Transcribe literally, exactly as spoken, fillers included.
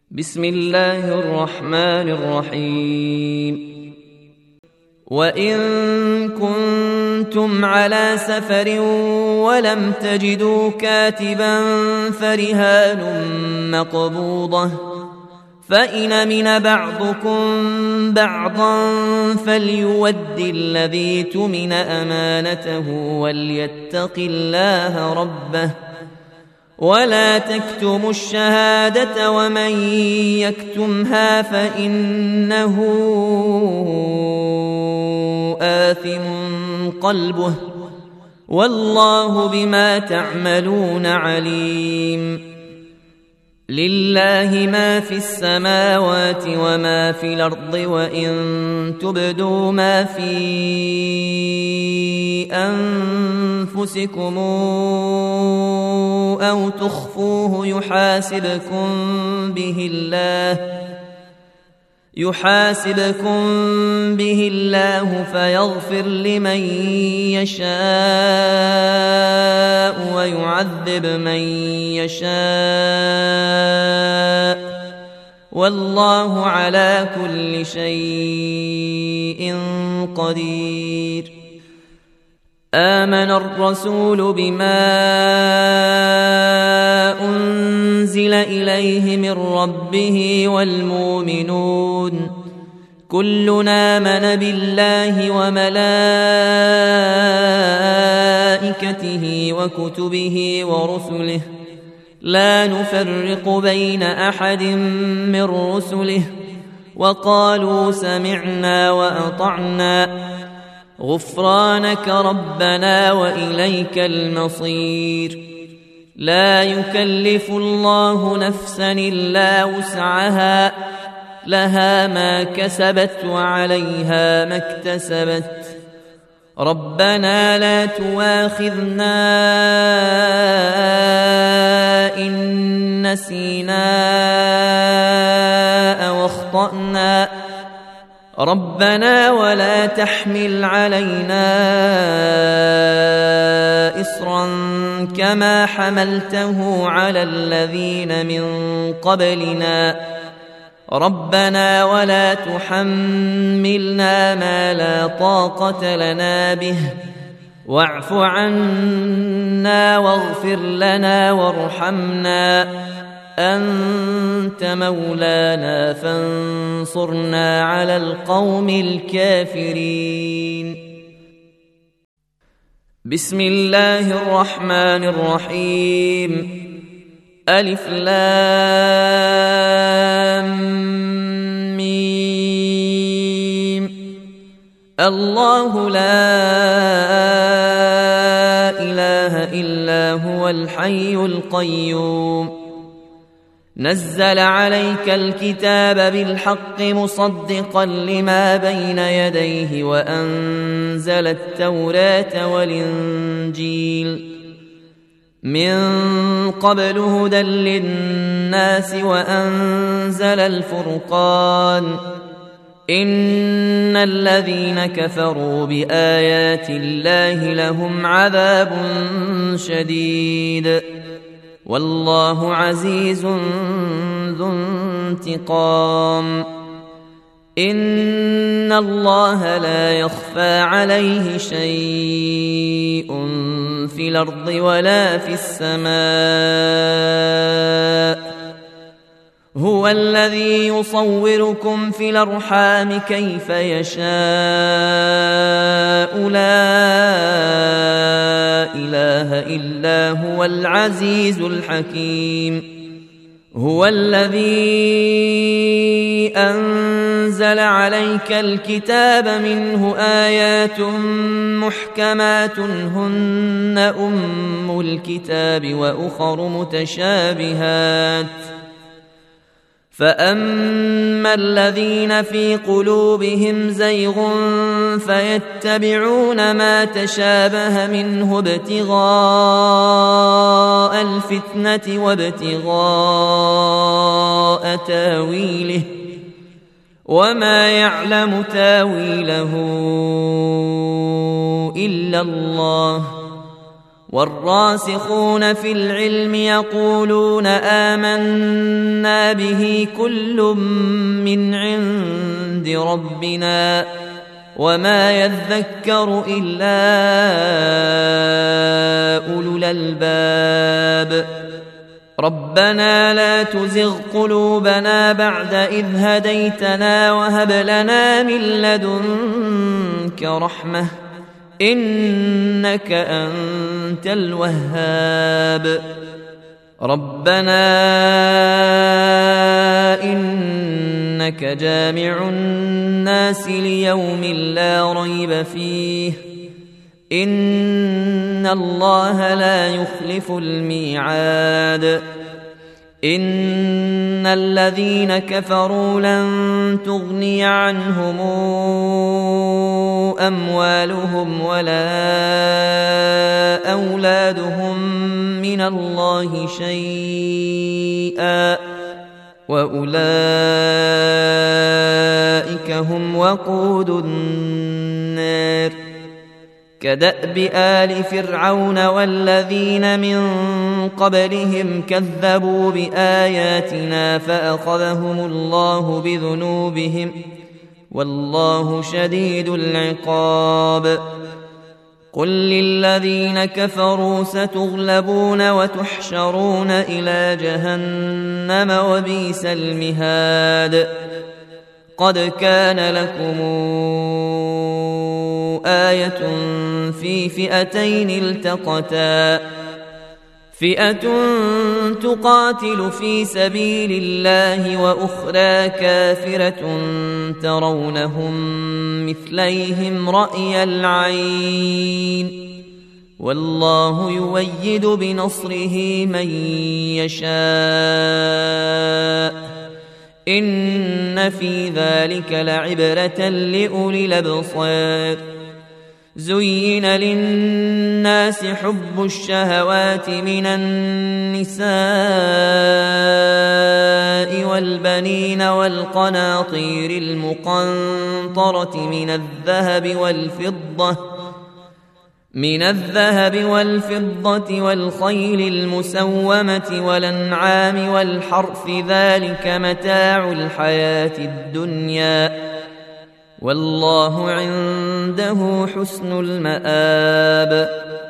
بسم الله الرحمن الرحيم. وإن كنتم على سفر ولم تجدوا كاتبا فرهان مقبوضة، فإن أمن بعضكم بعضا فليؤد الذي اؤتمن أمانته وليتق الله ربه ولا تكتموا الشهادة ومن يكتمها فإنه آثم قلبه والله بما تعملون عليم. لله ما في السماوات وما في الأرض، وإن تبدوا ما في أنفسكم أو تخفوه يحاسبكم به الله يحاسبكم به الله فيغفر لمن يشاء ويعذب من يشاء، والله على كل شيء قدير. آمن الرسول بما أنزل إليه من ربه والمؤمنون كلنا آمن بالله وملائكته وكتبه ورسله لا نفرق بين أحد من رسله وقالوا سمعنا وأطعنا غفرانك ربنا وإليك المصير. لا يكلف الله نفسا إلا وسعها، لها ما كسبت وعليها ما اكتسبت. ربنا لا تواخذنا إن نسينا أو أخطأنا، ربنا ولا تحمل علينا إصرا كما حملته على الذين من قبلنا، ربنا ولا تحملنا ما لا طاقة لنا به واعف عنا واغفر لنا وارحمنا أنت مولانا فانصرنا على القوم الكافرين. بسم الله الرحمن الرحيم. ألف لام ميم. الله لا إله إلا هو الحي القيوم نزل عليك الكتاب بالحق مصدقا لما بين يديه وأنزل التوراة والإنجيل من قبل هدى للناس وأنزل الفرقان إن الذين كفروا بآيات الله لهم عذاب شديد والله عزيز ذو انتقام. إن الله لا يخفى عليه شيء في الأرض ولا في السماء، هو الذي يصوركم في الأرحام كيف يشاء لا إله إلا هو العزيز الحكيم. هو الذي أنزل عليك الكتاب منه آيات محكمات هن أم الكتاب وأخر متشابهات، فأما الذين في قلوبهم زيغ فيتبعون ما تشابه منه ابتغاء الفتنة وابتغاء تاويله وما يعلم تاويله إلا الله والراسخون في العلم يقولون آمنا به كل من عند ربنا وما يذكر إلا أولو الألباب ربنا لا تزغ قلوبنا بعد إذ هديتنا وهب لنا من لدنك رحمة إنك أنت الوهاب ربنا إنك جامع الناس ليوم لا ريب فيه إن الله لا يخلف الميعاد إن الذين كفروا لن تغني عنهم أموالهم ولا أولادهم من الله شيئا وأولئك هم وقود النار كدأب آل فرعون والذين من قبلهم كذبوا بآياتنا فأخذهم الله بذنوبهم والله شديد العقاب قل للذين كفروا ستغلبون وتحشرون إلى جهنم وبئس المهاد قد كان لكم آية في فئتين التقتا فئة تقاتل في سبيل الله وأخرى كافرة ترونهم مثليهم رأي العين والله يؤيد بنصره من يشاء إن في ذلك لعبرة لأولي الأبصار زين للناس حب الشهوات من النساء والبنين والقناطير المقنطرة من الذهب والفضة من الذهب والفضة والخيل المسومة والأنعام والحرث ذلك متاع الحياة الدنيا والله عنده حسن المآب